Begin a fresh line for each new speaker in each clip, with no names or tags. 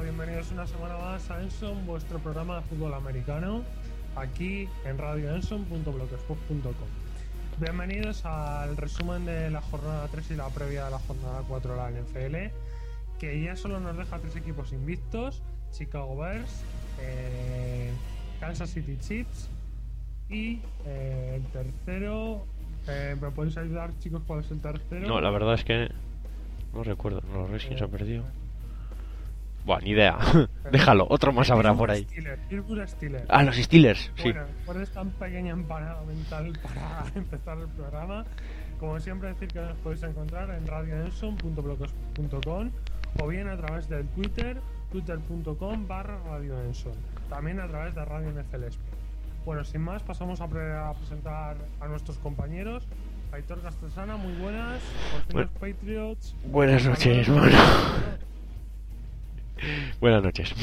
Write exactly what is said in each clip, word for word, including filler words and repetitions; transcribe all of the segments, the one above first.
bienvenidos una semana más a Enson, vuestro programa de fútbol americano, aquí en radio enson punto blogspot punto com. Bienvenidos al resumen de la jornada tres y la previa de la jornada cuatro de la N F L, que ya solo nos deja tres equipos invictos: Chicago Bears, eh, Kansas City Chiefs y eh, el tercero. Eh, ¿Me podéis ayudar, chicos, cuál es el tercero?
No, la verdad es que no recuerdo. Los Redskins se han perdido. Buah, ni idea. Déjalo, otro más habrá por ahí.
Pittsburgh Steelers.
Ah, los Steelers, sí.
Bueno, después de esta pequeña empanada mental para empezar el programa, como siempre, decir que nos podéis encontrar en radio enson punto blogspot punto com o bien a través del Twitter, twitter punto com barra radio enson. También a través de Radio N F L Sport. Bueno, sin más, pasamos a, pre- a presentar a nuestros compañeros. Aitor Castellana, muy buenas. Por fin
Bueno.
los Patriots.
Buenas noches,
Manuel.
bueno. Buenas noches.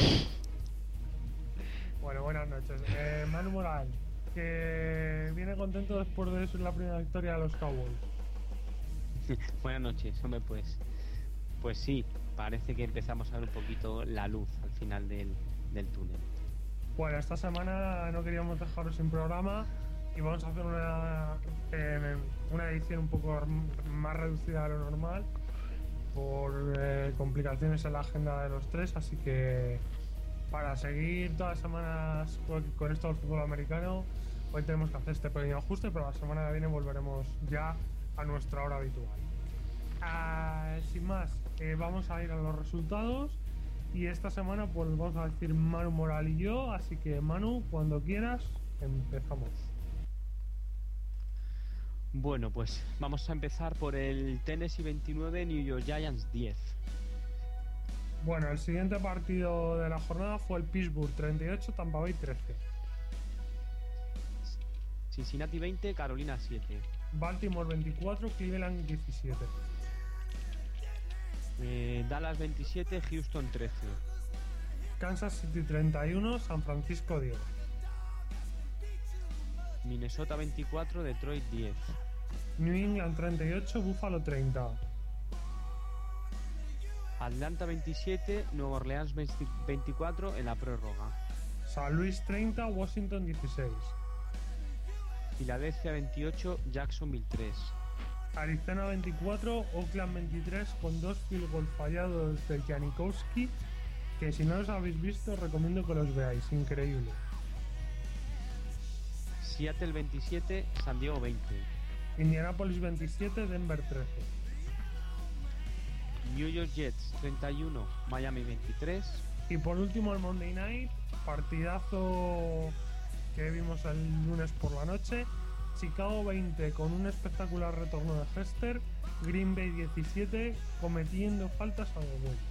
Bueno, buenas noches. Eh, Manu Moral, que viene contento después de ser la primera victoria de los Cowboys.
Buenas noches, hombre, pues pues sí, parece que empezamos a ver un poquito la luz al final del, del túnel.
Bueno, esta semana no queríamos dejaros sin programa y vamos a hacer una, eh, una edición un poco más reducida de lo normal por eh, complicaciones en la agenda de los tres, así que para seguir todas las semanas con, con esto del fútbol americano, hoy tenemos que hacer este pequeño ajuste, pero la semana que viene volveremos ya a nuestra hora habitual. Uh, sin más, eh, vamos a ir a los resultados. Y esta semana pues vamos a decir Manu Moral y yo, así que Manu, cuando quieras, empezamos.
Bueno, pues vamos a empezar por el Tennessee veintinueve, New York Giants diez.
Bueno, el siguiente partido de la jornada fue el Pittsburgh treinta y ocho, Tampa Bay trece.
Cincinnati veinte, Carolina siete.
Baltimore veinticuatro, Cleveland diecisiete.
Eh, Dallas veintisiete, Houston trece.
Kansas City treinta y uno, San Francisco diez.
Minnesota veinticuatro, Detroit diez.
New England treinta y ocho, Buffalo treinta.
Atlanta veintisiete, Nueva Orleans veinticuatro en la prórroga.
San Luis treinta, Washington dieciséis.
Filadelfia veintiocho, Jacksonville tres.
Arizona veinticuatro, Oakland veintitrés, con dos field goal fallados de Janikowski, que si no los habéis visto os recomiendo que los veáis, increíble.
Seattle veintisiete, San Diego veinte.
Indianapolis veintisiete, Denver trece.
New York Jets treinta y uno, Miami veintitrés.
Y por último el Monday Night, partidazo que vimos el lunes por la noche. Chicago veinte con un espectacular retorno de Hester. Green Bay diecisiete cometiendo faltas a los vueltas.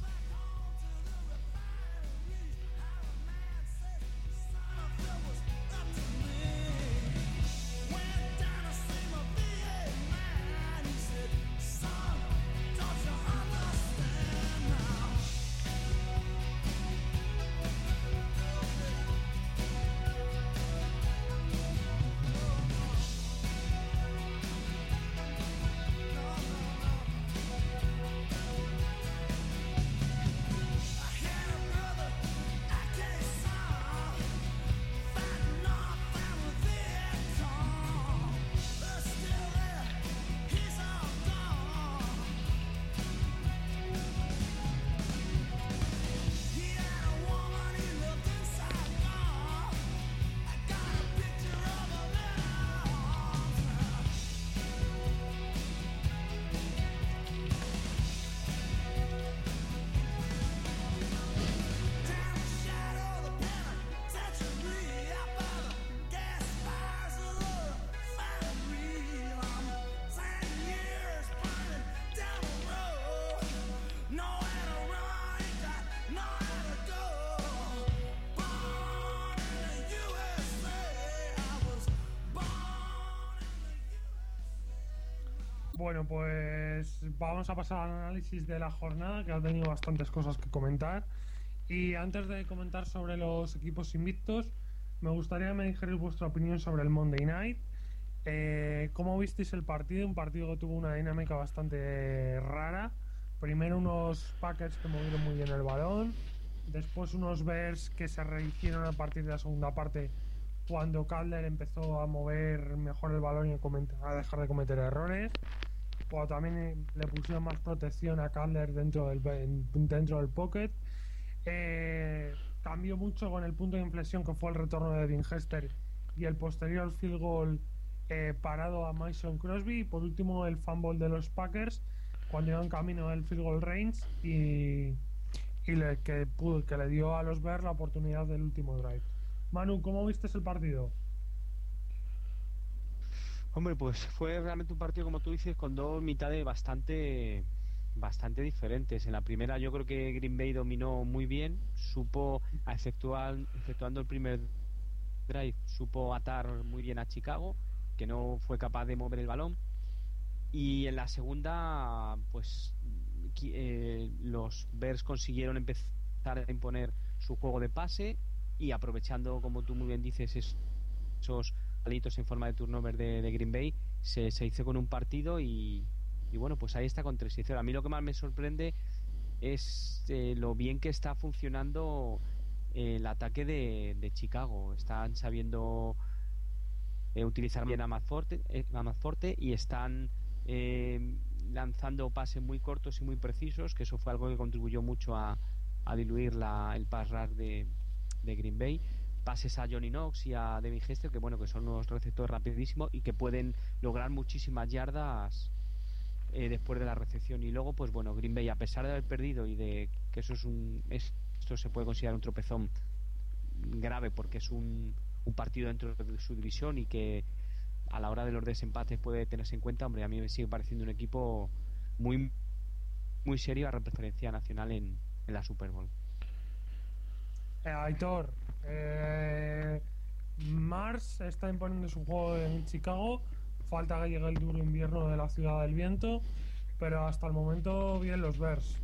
Bueno, pues vamos a pasar al análisis de la jornada, que ha tenido bastantes cosas que comentar. Y antes de comentar sobre los equipos invictos, me gustaría que me dijerais vuestra opinión sobre el Monday Night. Eh, ¿Cómo visteis el partido? Un partido que tuvo una dinámica bastante rara. Primero unos Packers que movieron muy bien el balón, después unos Bears que se rehicieron a partir de la segunda parte cuando Calder empezó a mover mejor el balón y a dejar de cometer errores, cuando también le pusieron más protección a Calder dentro del, dentro del pocket. Eh, cambió mucho con el punto de inflexión que fue el retorno de Devin Hester y el posterior field goal eh, parado a Mason Crosby, y por último el fumble de los Packers cuando iban camino del field goal range y, y le, que, pudo, que le dio a los Bears la oportunidad del último drive. Manu, ¿cómo viste el partido?
Hombre, pues fue realmente un partido, como tú dices, con dos mitades bastante bastante diferentes. En la primera yo creo que Green Bay dominó muy bien, supo, efectuar, efectuando el primer drive, supo atar muy bien a Chicago, que no fue capaz de mover el balón. Y en la segunda, pues eh, los Bears consiguieron empezar a imponer su juego de pase y aprovechando, como tú muy bien dices, esos palitos en forma de turnover de, de Green Bay, se, se hizo con un partido y, y bueno, pues ahí está con tres y cero. A mí lo que más me sorprende es eh, lo bien que está funcionando eh, el ataque de, de Chicago. Están sabiendo eh, utilizar bien a Matt Forte, eh, a Matt Forte y están eh, lanzando pases muy cortos y muy precisos, que eso fue algo que contribuyó mucho a, a diluir la, el pass rush de, de Green Bay. Pases a Johnny Knox y a Devin Hester, que bueno, que son unos receptores rapidísimos y que pueden lograr muchísimas yardas eh, después de la recepción. Y luego, pues bueno, Green Bay, a pesar de haber perdido y de que eso es un es, esto se puede considerar un tropezón grave porque es un, un partido dentro de su división y que a la hora de los desempates puede tenerse en cuenta, hombre, a mí me sigue pareciendo un equipo muy muy serio a referencia nacional en, en la Super Bowl.
Eh, Aitor, eh, Mars está imponiendo su juego en Chicago, falta que llegue el duro invierno de la Ciudad del Viento, pero hasta el momento bien los Bears.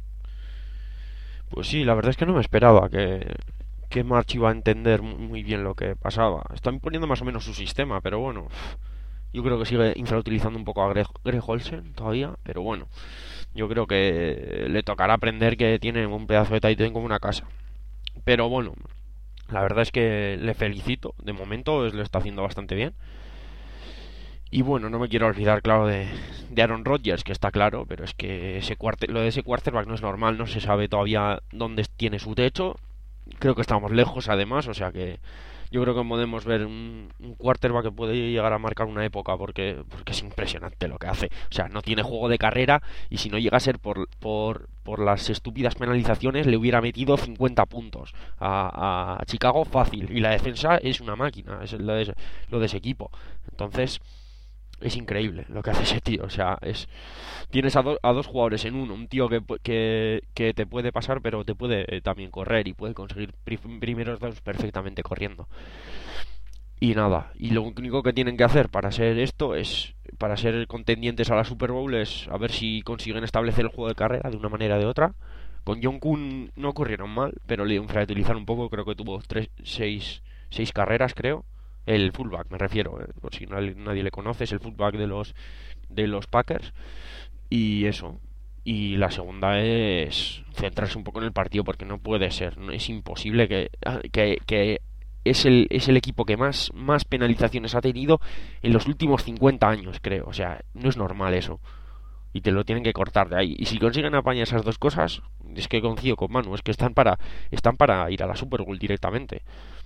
Pues sí, la verdad es que no me esperaba que, que March iba a entender muy bien lo que pasaba. Está imponiendo más o menos su sistema, pero bueno, yo creo que sigue infrautilizando un poco a Greg, Greg Olsen todavía, pero bueno, yo creo que le tocará aprender que tiene un pedazo de tight end como una casa. Pero bueno, la verdad es que le felicito, de momento lo está haciendo bastante bien. Y bueno, no me quiero olvidar, claro, de, de Aaron Rodgers, que está claro, pero es que ese cuarte, lo de ese quarterback no es normal, no se sabe todavía dónde tiene su techo. Creo que estamos lejos, además, o sea que yo creo que podemos ver un, un quarterback que puede llegar a marcar una época porque, porque es impresionante lo que hace. O sea, no tiene juego de carrera y si no llega a ser por, por, por las estúpidas penalizaciones le hubiera metido cincuenta puntos a, a Chicago fácil. Y la defensa es una máquina, es lo de, lo de ese equipo. Entonces es increíble lo que hace ese tío. O sea, es tienes a, do, a dos jugadores en uno. Un tío que, que, que te puede pasar, pero te puede eh, también correr y puede conseguir pri primeros dos perfectamente corriendo. Y nada, y lo único que tienen que hacer para ser esto es, para ser contendientes a la Super Bowl, es a ver si consiguen establecer el juego de carrera de una manera o de otra. Con John Kuhn no corrieron mal, pero le infrautilizar un poco. Creo que tuvo tres, seis, seis carreras, creo. El fullback, me refiero, eh, por si nadie, nadie le conoce, es el fullback de los de los Packers. Y eso. Y la segunda es centrarse un poco en el partido, porque no puede ser, no, es imposible que, que, que es el, es el equipo que más, más penalizaciones ha tenido en los últimos cincuenta años, creo. O sea, no es normal eso. Y te lo tienen que cortar de ahí. Y si consiguen apañar esas dos cosas, es que coincido con Manu, es que están para, están para ir a la Super Bowl directamente.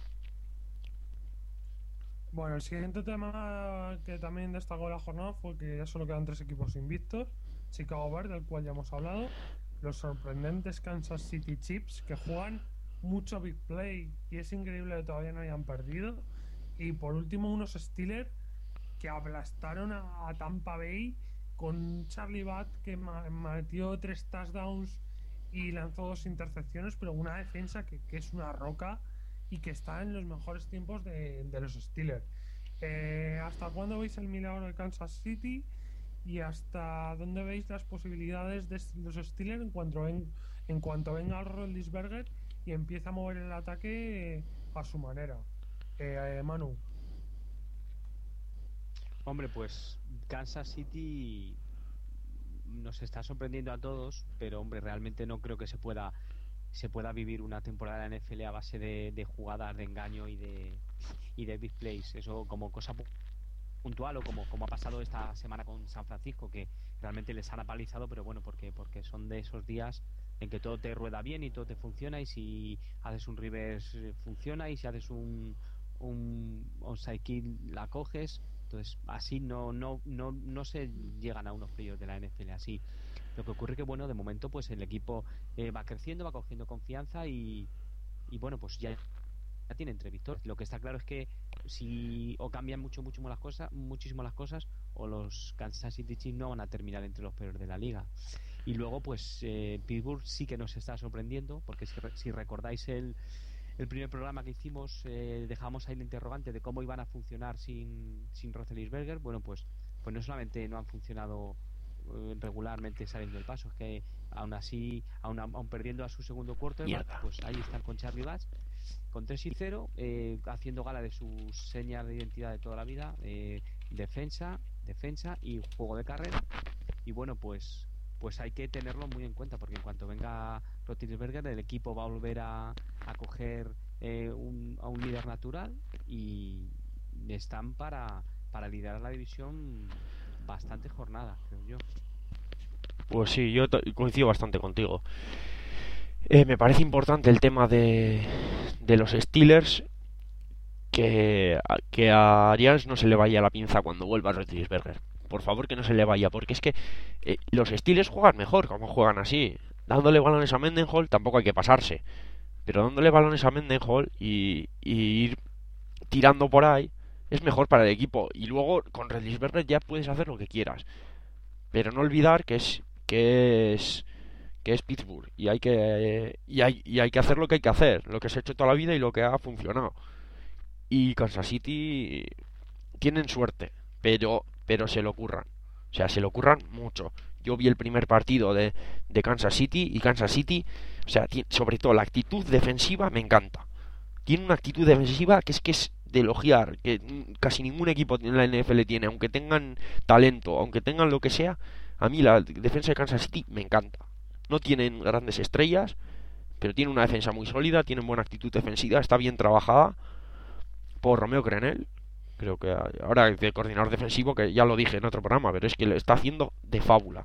Bueno, el siguiente tema que también destacó la jornada fue que ya solo quedan tres equipos invictos. Chicago Bears, del cual ya hemos hablado. Los sorprendentes Kansas City Chiefs, que juegan mucho big play y es increíble que todavía no hayan perdido. Y por último, unos Steelers que aplastaron a, a Tampa Bay con Charlie Butt, que ma metió tres touchdowns y lanzó dos intercepciones, pero una defensa que, que es una roca y que está en los mejores tiempos de, de los Steelers. Eh, ¿Hasta cuándo veis el milagro de Kansas City? ¿Y hasta dónde veis las posibilidades de los Steelers en cuanto, ven, en cuanto venga el Roethlisberger y empieza a mover el ataque a su manera? Eh, eh, Manu.
Hombre, pues Kansas City nos está sorprendiendo a todos, pero hombre, realmente no creo que se pueda se pueda vivir una temporada de la N F L a base de, de jugadas de engaño y de y de big plays. Eso como cosa puntual, o como, como ha pasado esta semana con San Francisco, que realmente les han apalizado, pero bueno, porque porque son de esos días en que todo te rueda bien y todo te funciona, y si haces un reverse funciona, y si haces un un onside kill la coges. Entonces así no no no no se llegan a unos playoffs de la N F L así. Lo que ocurre que bueno, de momento pues el equipo eh, va creciendo, va cogiendo confianza, y y bueno, pues ya ya tiene entre victorias. Lo que está claro es que si o cambian mucho mucho las cosas, muchísimo las cosas, o los Kansas City Chiefs no van a terminar entre los peores de la liga. Y luego pues eh, Pittsburgh sí que nos está sorprendiendo, porque si, si recordáis el, el primer programa que hicimos, eh, dejamos ahí el interrogante de cómo iban a funcionar sin, sin Roethlisberger. Bueno, pues pues no solamente no han funcionado eh, regularmente saliendo del paso, es que aún así, aún, aún perdiendo a su segundo quarterback, pues ahí están con Charlie Batch con tres y cero, eh, haciendo gala de sus señas de identidad de toda la vida, eh, defensa, defensa y juego de carrera. Y bueno, pues pues hay que tenerlo muy en cuenta, porque en cuanto venga Roethlisberger, el equipo va a volver a, a coger eh, un, a un líder natural, y están para, para liderar la división bastante jornada, creo yo.
Pues sí, yo coincido bastante contigo. Eh, me parece importante el tema de, de los Steelers, que, que a Arians no se le vaya la pinza cuando vuelva Roethlisberger. Por favor, que no se le vaya, porque es que eh, los Steelers juegan mejor como juegan así. Dándole balones a Mendenhall tampoco hay que pasarse, pero dándole balones a Mendenhall y, y ir tirando por ahí es mejor para el equipo. Y luego con Roethlisberger ya puedes hacer lo que quieras, pero no olvidar que es que es que es Pittsburgh, y hay que eh, y hay y hay que hacer lo que hay que hacer, lo que se ha hecho toda la vida y lo que ha funcionado. Y Kansas City tienen suerte, pero pero se lo ocurran, o sea, se lo ocurran mucho. Yo vi el primer partido de, de Kansas City, y Kansas City, o sea, sobre todo la actitud defensiva me encanta. Tiene una actitud defensiva que es que es de elogiar, que casi ningún equipo en la N F L tiene, aunque tengan talento, aunque tengan lo que sea. A mí la defensa de Kansas City me encanta. No tienen grandes estrellas, pero tienen una defensa muy sólida, tienen buena actitud defensiva, está bien trabajada por Romeo Crennel. Creo que ahora de coordinador defensivo, que ya lo dije en otro programa, pero es que le está haciendo de fábula.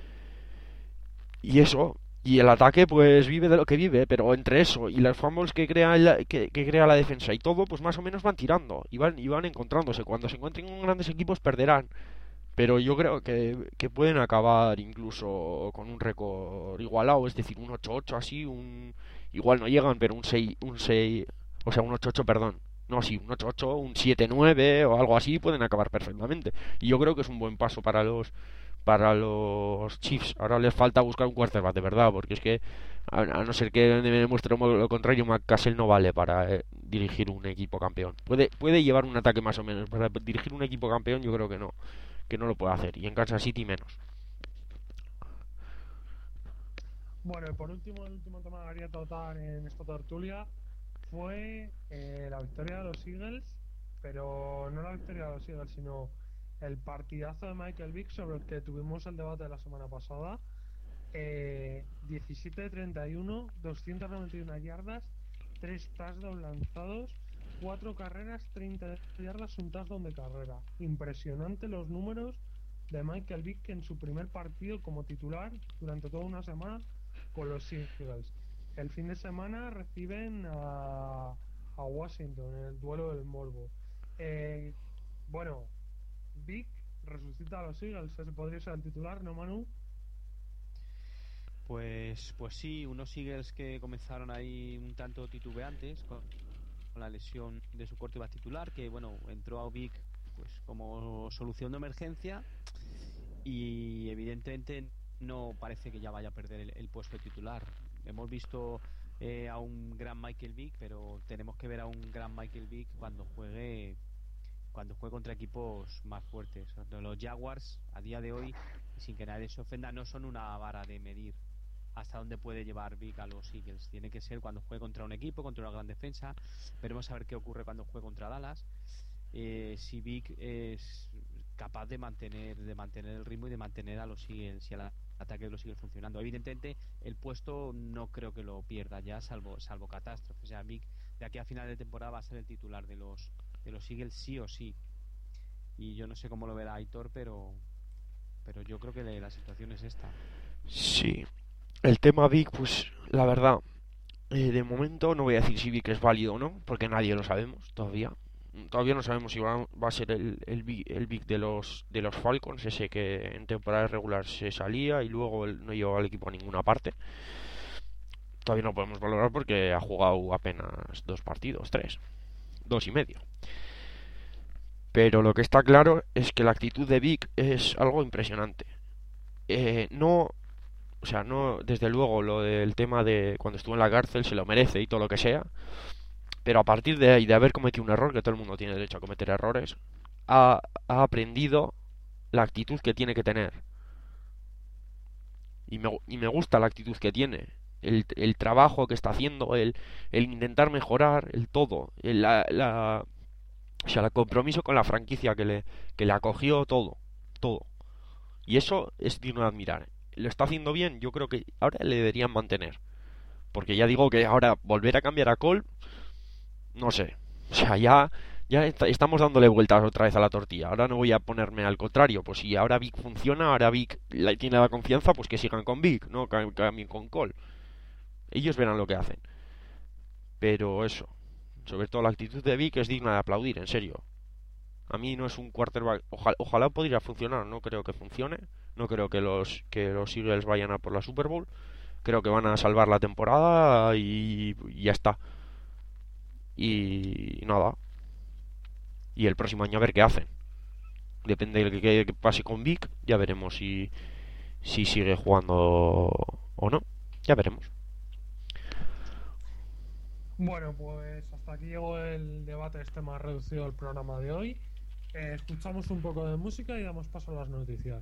Y eso, y el ataque pues vive de lo que vive, pero entre eso y los fumbles que crea la, que, que crea la defensa y todo, pues más o menos van tirando y van, y van encontrándose. Cuando se encuentren con grandes equipos perderán, pero yo creo que, que pueden acabar incluso con un récord igualado, es decir, un ocho ocho así, un igual no llegan, pero un seis, un seis, o sea, un ocho ocho, perdón. No, sí, un ocho ocho, un siete nueve o algo así pueden acabar perfectamente. Y yo creo que es un buen paso para los para los Chiefs. Ahora les falta buscar un quarterback de verdad, porque es que a, a no ser que me demuestre lo contrario, McCassell no vale para eh, dirigir un equipo campeón. Puede puede llevar un ataque más o menos, para dirigir un equipo campeón yo creo que no, que no lo puede hacer, y en Kansas City menos.
Bueno, y por último, el último tema que quería tratar en esta tertulia fue eh, la victoria de los Eagles, pero no la victoria de los Eagles, sino el partidazo de Michael Vick, sobre el que tuvimos el debate de la semana pasada. eh, diecisiete de treinta y uno, doscientas noventa y una yardas, tres touchdowns lanzados, cuatro carreras, treinta yardas, un touchdown de carrera. Impresionante los números de Michael Vick en su primer partido como titular durante toda una semana con los Eagles. El fin de semana reciben a, a Washington en el duelo del Morbo. Eh, bueno, Vick resucita a los Eagles, ese podría ser el titular, ¿no, Manu?
Pues, pues sí, unos Eagles que comenzaron ahí un tanto titubeantes con, con la lesión de su quarterback titular, que bueno, entró a Vick pues como solución de emergencia, y evidentemente no parece que ya vaya a perder el, el puesto de titular. Hemos visto eh, a un gran Michael Vick, pero tenemos que ver a un gran Michael Vick cuando juegue cuando juegue contra equipos más fuertes. Los Jaguars a día de hoy, sin que nadie se ofenda, no son una vara de medir hasta dónde puede llevar Vick a los Eagles. Tiene que ser cuando juegue contra un equipo, contra una gran defensa. Veremos a ver qué ocurre cuando juegue contra Dallas. Eh, si Vick es capaz de mantener de mantener el ritmo y de mantener a los Eagles y a la ataque de los Eagles funcionando. Evidentemente el puesto no creo que lo pierda ya, salvo salvo catástrofe. O sea, Vic de aquí a final de temporada va a ser el titular de los de los Eagles sí o sí. Y yo no sé cómo lo verá Aitor, pero pero yo creo que la situación es esta.
Sí, el tema Vic, pues la verdad, eh, de momento no voy a decir si Vic es válido o no, porque nadie lo sabemos todavía. Todavía no sabemos si va, va a ser el, el, Vic, el Vic de los de los Falcons, ese que en temporada regular se salía y luego él no llevaba al equipo a ninguna parte. Todavía no podemos valorar porque ha jugado apenas dos partidos, tres, dos y medio. Pero lo que está claro es que la actitud de Vic es algo impresionante. Eh, no, o sea, no, desde luego lo del tema de cuando estuvo en la cárcel se lo merece y todo lo que sea. Pero a partir de ahí, de haber cometido un error, que todo el mundo tiene derecho a cometer errores, ha, ha aprendido la actitud que tiene que tener. Y me, y me gusta la actitud que tiene. El, el trabajo que está haciendo, el, el intentar mejorar, el todo. El, la, la, o sea, el compromiso con la franquicia que le, que le acogió, todo. Todo. Y eso es digno de admirar. Lo está haciendo bien, yo creo que ahora le deberían mantener. Porque ya digo que ahora volver a cambiar a Cole, no sé. O sea, ya, ya est- estamos dándole vueltas otra vez a la tortilla. Ahora no voy a ponerme al contrario. Pues si ahora Vic funciona, ahora Vic la- tiene la confianza, pues que sigan con Vic, no Cam- cambien con Cole. Ellos verán lo que hacen. Pero eso, sobre todo la actitud de Vic es digna de aplaudir, en serio. A mí no es un quarterback. Ojalá, ojalá pudiera funcionar. No creo que funcione. No creo que los que los Eagles vayan a por la Super Bowl. Creo que van a salvar la temporada y, y ya está. Y nada. Y el próximo año a ver qué hacen. Depende de qué, qué pase con Vic. Ya veremos si, si sigue jugando o no. Ya veremos.
Bueno, pues hasta aquí llegó el debate este más reducido del programa de hoy. Eh, escuchamos un poco de música y damos paso a las noticias.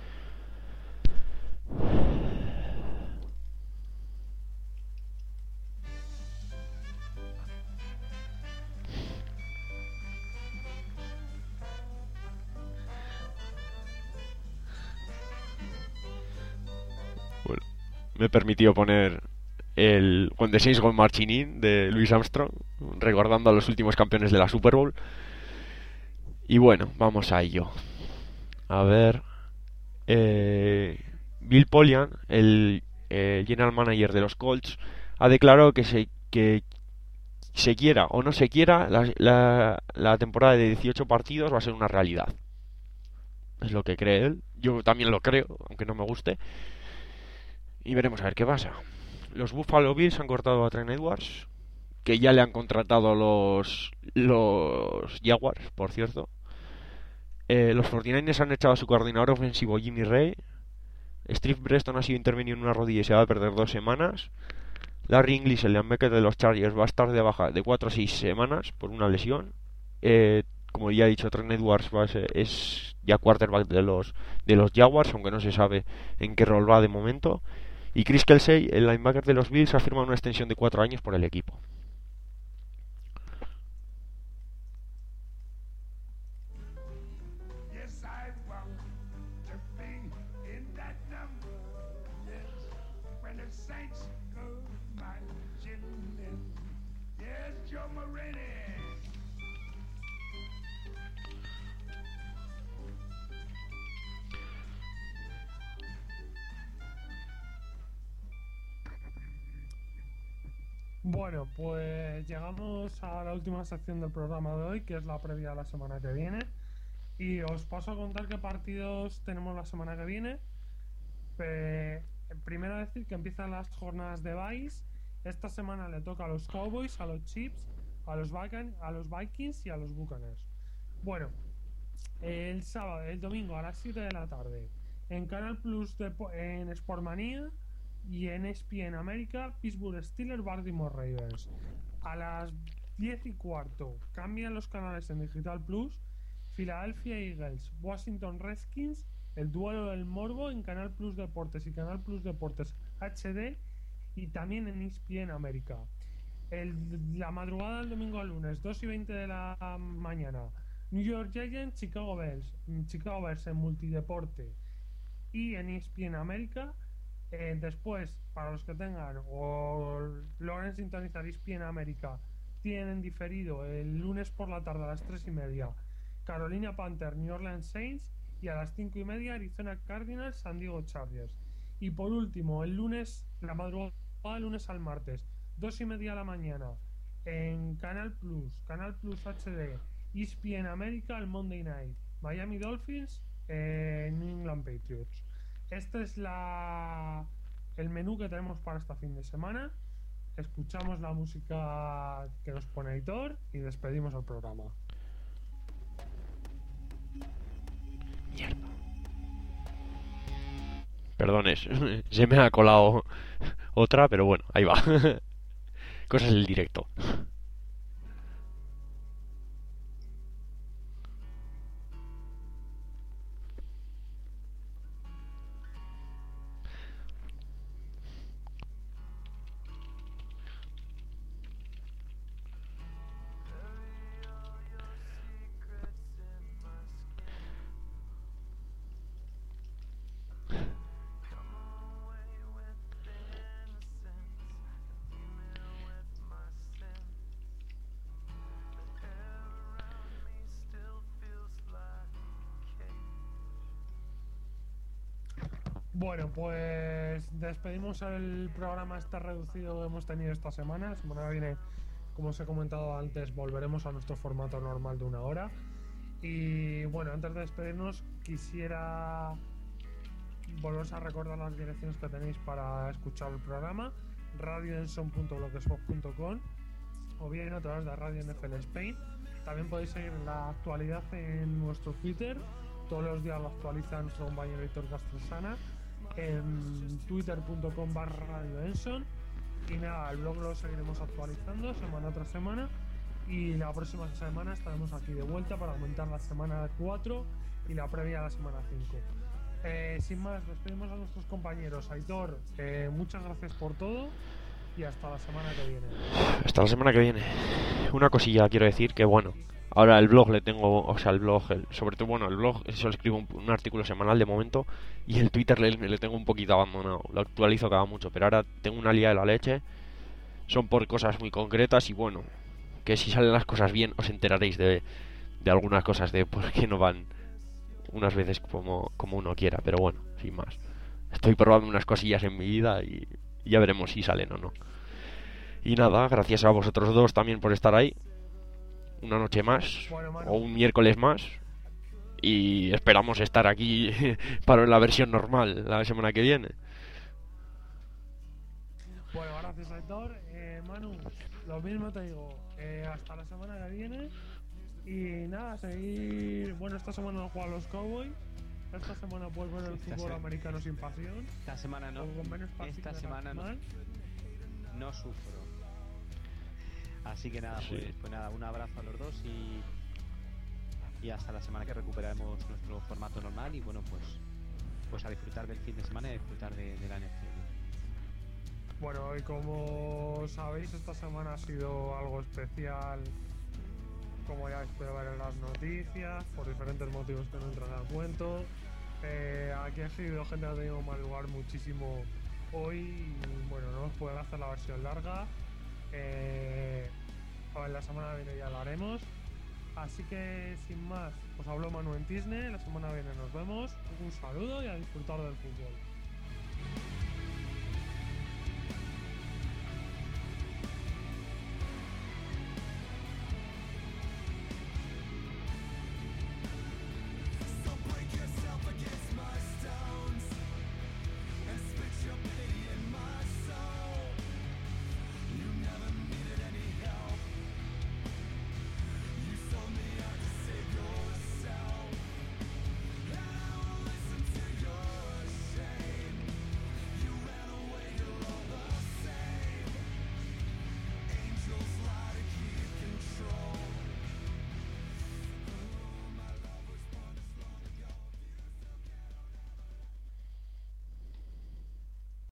Bueno, me he permitido poner el When the Saints Go Marching In de Louis Armstrong, recordando a los últimos campeones de la Super Bowl. Y bueno, vamos a ello. A ver. Eh, Bill Polian, el, el general manager de los Colts, ha declarado que se, que se quiera o no se quiera, la, la, la temporada de dieciocho partidos va a ser una realidad. Es lo que cree él. Yo también lo creo, aunque no me guste. Y veremos a ver qué pasa. Los Buffalo Bills han cortado a Trent Edwards, que ya le han contratado los, los Jaguars, por cierto. Eh, los cuarenta y nueve ers han echado a su coordinador ofensivo Jimmy Ray. Steve Preston ha sido intervenido en una rodilla y se va a perder dos semanas. Larry English, el linebacker de los Chargers, va a estar de baja de cuatro a seis semanas por una lesión. Eh, como ya he dicho, Trent Edwards va a ser, es ya quarterback de los, de los Jaguars, aunque no se sabe en qué rol va de momento. Y Chris Kelsey, el linebacker de los Bills, ha firmado una extensión de cuatro años por el equipo.
Bueno, pues llegamos a la última sección del programa de hoy, que es la previa a la semana que viene. Y os paso a contar qué partidos tenemos la semana que viene. Pe- primero decir que empiezan las jornadas de Vice. Esta semana le toca a los Cowboys, a los Chiefs, a los, Viking, a los Vikings y a los Buccaneers. Bueno, el sábado, el domingo a las siete de la tarde en Canal Plus de, en Sportmania y en E S P N América, Pittsburgh Steelers, Baltimore Ravens. A las diez y cuarto cambian los canales en Digital Plus, Philadelphia Eagles, Washington Redskins, el duelo del morbo en Canal Plus Deportes y Canal Plus Deportes H D y también en E S P N América. El, la madrugada del domingo al lunes, dos y veinte de la mañana, New York Giants, Chicago Bears, Chicago Bears en multideporte y en E S P N América. Eh, después, para los que tengan o logren sintonizar E S P N América, tienen diferido el lunes por la tarde a las tres y media Carolina Panthers, New Orleans Saints, y a las cinco y media Arizona Cardinals, San Diego Chargers. Y por último, el lunes, la madrugada del lunes al martes, dos y media de la mañana, en Canal Plus, Canal Plus H D, E S P N América, el Monday Night, Miami Dolphins, eh, New England Patriots. Este es la el menú que tenemos para este fin de semana. Escuchamos la música que nos pone Aitor y despedimos el programa.
Mierda. Perdones, se me ha colado otra, pero bueno, ahí va. Cosas del directo.
Bueno, pues despedimos el programa este reducido que hemos tenido esta semana. La semana que viene, como os he comentado antes, volveremos a nuestro formato normal de una hora. Y bueno, antes de despedirnos, quisiera volveros a recordar las direcciones que tenéis para escuchar el programa: radio enson punto blogspot punto com o bien a través de Radio N F L Spain. También podéis seguir la actualidad en nuestro Twitter. Todos los días lo actualiza nuestro compañero Aitor Castrosana en twitter punto com barra radio enson. Y nada, el blog lo seguiremos actualizando semana tras semana, y la próxima semana estaremos aquí de vuelta para aumentar la semana cuatro y la previa a la semana cinco. Eh, sin más, despedimos a nuestros compañeros. Aitor, eh, muchas gracias por todo y hasta la semana que viene.
Hasta la semana que viene. Una cosilla quiero decir, que bueno, ahora el blog le tengo, o sea, el blog, el, sobre todo, bueno, el blog solo escribo un, un artículo semanal de momento, y el Twitter le, le tengo un poquito abandonado, lo actualizo cada mucho, pero ahora tengo una lía de la leche, son por cosas muy concretas, y bueno, que si salen las cosas bien os enteraréis de, de algunas cosas, de por qué no van unas veces como, como uno quiera, pero bueno, sin más. Estoy probando unas cosillas en mi vida y ya veremos si salen o no. Y nada, gracias a vosotros dos también por estar ahí. Una noche más,
Bueno,
o un miércoles más, y esperamos estar aquí para la versión normal la semana que viene.
Bueno, gracias Aitor. Eh, Manu, lo mismo te digo, eh, hasta la semana que viene. Y nada, seguir. Bueno, esta semana no juegan los Cowboys. Esta semana puedes ver el
Esta
fútbol
se-
americano sin pasión.
Esta semana no.
O con menos pasión
Esta
de la
semana no,
normal.
no sufro. Así que nada,
Sí.
pues, pues nada, un abrazo a los dos y, y hasta la semana que recuperaremos nuestro formato normal y bueno, pues pues a disfrutar del fin de semana y a disfrutar de, de la N F L.
Bueno, y como sabéis, esta semana ha sido algo especial, como ya habéis podido ver en las noticias, por diferentes motivos que no entran al cuento. Eh, aquí ha sido gente que ha tenido mal lugar muchísimo hoy y bueno, no nos pueden hacer la versión larga. Eh, a ver, la semana que viene ya lo haremos. Así que sin más, os habló Manu en Disney. La semana que viene nos vemos. Un saludo y a disfrutar del fútbol.